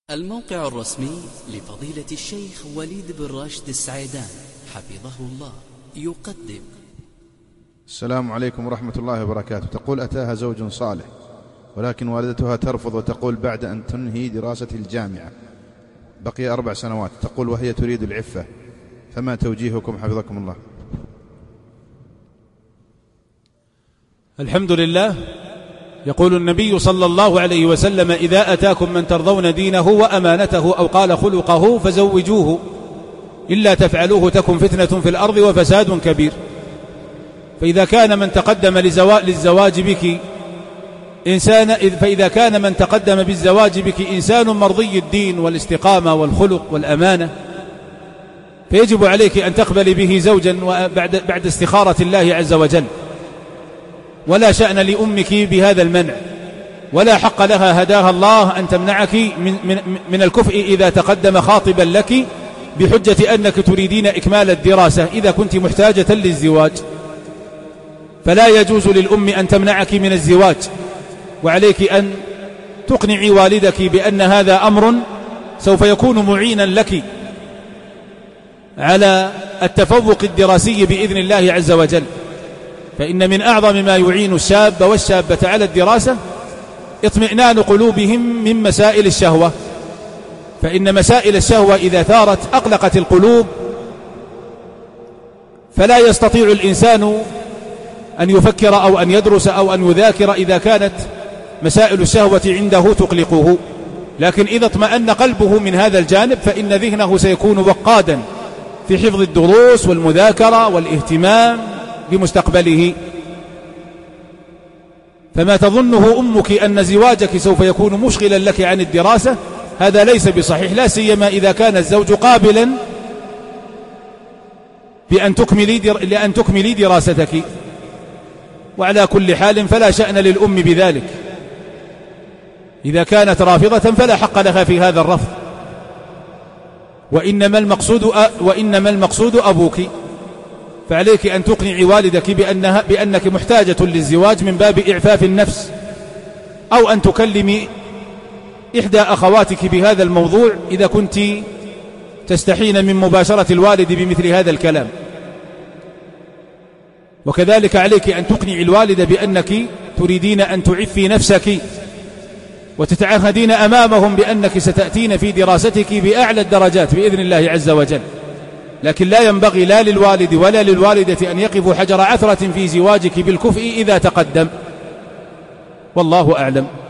الموقع الرسمي لفضيلة الشيخ وليد بن راشد السعيدان حفظه الله يقدم. السلام عليكم ورحمة الله وبركاته. تقول: أتاها زوج صالح ولكن والدتها ترفض وتقول بعد أن تنهي دراسة الجامعة بقي 4 سنوات، تقول وهي تريد العفة، فما توجيهكم حفظكم الله؟ الحمد لله. يقول النبي صلى الله عليه وسلم: إذا أتاكم من ترضون دينه وأمانته أو قال خلقه فزوجوه، إلا تفعلوه تكن فتنة في الأرض وفساد كبير. فإذا كان من تقدم للزواج بك إنسان مرضي الدين والاستقامة والخلق والأمانة، فيجب عليك أن تقبلي به زوجا بعد استخارة الله عز وجل، ولا شأن لأمك بهذا المنع، ولا حق لها هداها الله أن تمنعك من الكفء إذا تقدم خاطبا لك بحجة أنك تريدين إكمال الدراسة إذا كنت محتاجة للزواج. فلا يجوز للأم أن تمنعك من الزواج، وعليك أن تقنعي والدك بأن هذا أمر سوف يكون معينا لك على التفوق الدراسي بإذن الله عز وجل. فإن من أعظم ما يعين الشاب والشابة على الدراسة اطمئنان قلوبهم من مسائل الشهوة، فإن مسائل الشهوة إذا ثارت أقلقت القلوب، فلا يستطيع الإنسان أن يفكر أو أن يدرس أو أن يذاكر إذا كانت مسائل الشهوة عنده تقلقه. لكن إذا اطمأن قلبه من هذا الجانب فإن ذهنه سيكون وقادا في حفظ الدروس والمذاكرة والاهتمام بمستقبله. فما تظنه أمك أن زواجك سوف يكون مشغلا لك عن الدراسة هذا ليس بصحيح، لا سيما إذا كان الزوج قابلا لأن تكملي دراستك. وعلى كل حال فلا شأن للأم بذلك، إذا كانت رافضة فلا حق لها في هذا الرفض، وإنما المقصود أبوك. فعليك أن تقنعي والدك بأنك محتاجة للزواج من باب إعفاف النفس، أو أن تكلمي إحدى أخواتك بهذا الموضوع إذا كنت تستحين من مباشرة الوالد بمثل هذا الكلام. وكذلك عليك أن تقنعي الوالد بأنك تريدين أن تعفي نفسك، وتتعهدين أمامهم بأنك ستأتين في دراستك بأعلى الدرجات بإذن الله عز وجل. لكن لا ينبغي لا للوالد ولا للوالدة أن يقفوا حجر عثرة في زواجك بالكفء إذا تقدم، والله أعلم.